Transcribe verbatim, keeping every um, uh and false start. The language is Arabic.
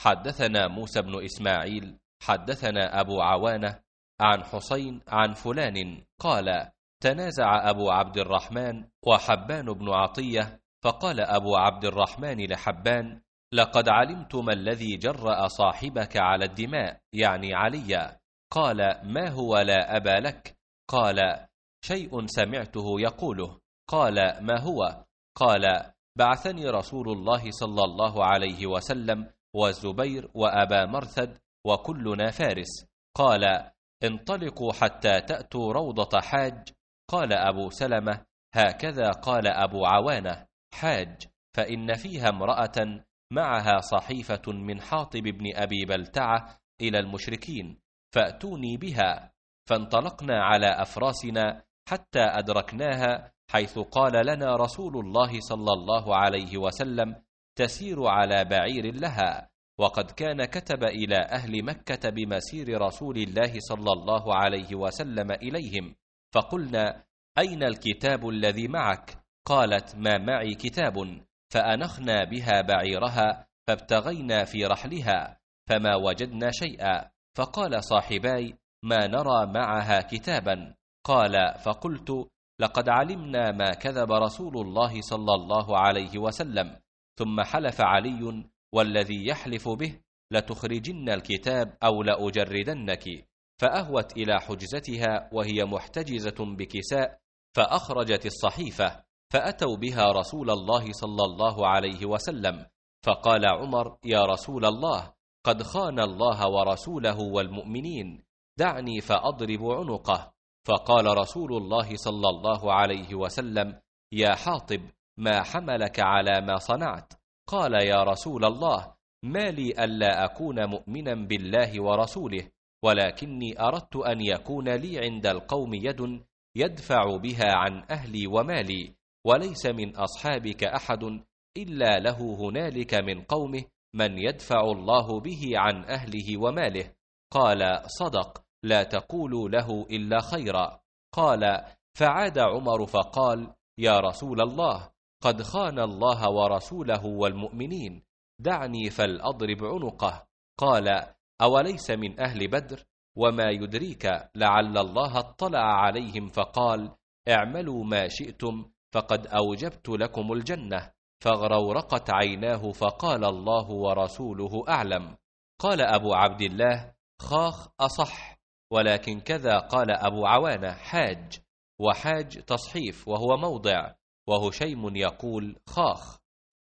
حدثنا موسى بن إسماعيل حدثنا أبو عوانة عن حسين عن فلان قال: تنازع أبو عبد الرحمن وحبان بن عطية، فقال أبو عبد الرحمن لحبان: لقد علمت ما الذي جرأ صاحبك على الدماء، يعني علي. قال: ما هو لا أبا لك؟ قال: شيء سمعته يقوله. قال: ما هو؟ قال: بعثني رسول الله صلى الله عليه وسلم والزبير وأبا مرثد وكلنا فارس. قال: انطلقوا حتى تأتوا روضة حاج. قال أبو سلمة: هكذا قال أبو عوانة: حاج، فإن فيها امرأة معها صحيفة من حاطب بن أبي بلتعة إلى المشركين، فأتوني بها. فانطلقنا على أفراسنا حتى أدركناها حيث قال لنا رسول الله صلى الله عليه وسلم: تسير على بعير لها. وقد كان كتب إلى أهل مكة بمسير رسول الله صلى الله عليه وسلم إليهم، فقلنا: أين الكتاب الذي معك؟ قالت: ما معي كتاب. فأنخنا بها بعيرها فابتغينا في رحلها فما وجدنا شيئا، فقال صاحباي: ما نرى معها كتابا. قال: فقلت: لقد علمنا ما كذب رسول الله صلى الله عليه وسلم. ثم حلف علي: والذي يحلف به لتخرجن الكتاب أو لأجردنك. فأهوت إلى حجزتها وهي محتجزة بكساء، فأخرجت الصحيفة، فأتوا بها رسول الله صلى الله عليه وسلم. فقال عمر: يا رسول الله، قد خان الله ورسوله والمؤمنين، دعني فأضرب عنقه. فقال رسول الله صلى الله عليه وسلم: يا حاطب، ما حملك على ما صنعت؟ قال: يا رسول الله، ما لي ألا أكون مؤمنا بالله ورسوله، ولكني أردت أن يكون لي عند القوم يد يدفع بها عن أهلي ومالي، وليس من أصحابك أحد إلا له هنالك من قومه من يدفع الله به عن أهله وماله. قال: صدق، لا تقولوا له إلا خيرا. قال: فعاد عمر فقال: يا رسول الله، قد خان الله ورسوله والمؤمنين، دعني فلأضرب عنقه. قال: أوليس من أهل بدر؟ وما يدريك لعل الله اطلع عليهم فقال: اعملوا ما شئتم فقد أوجبت لكم الجنة. فاغرورقت عيناه فقال: الله ورسوله أعلم. قال أبو عبد الله: خاخ أصح، ولكن كذا قال أبو عوانة: حاج، وحاج تصحيف وهو موضع، وهشيم يقول خاخ.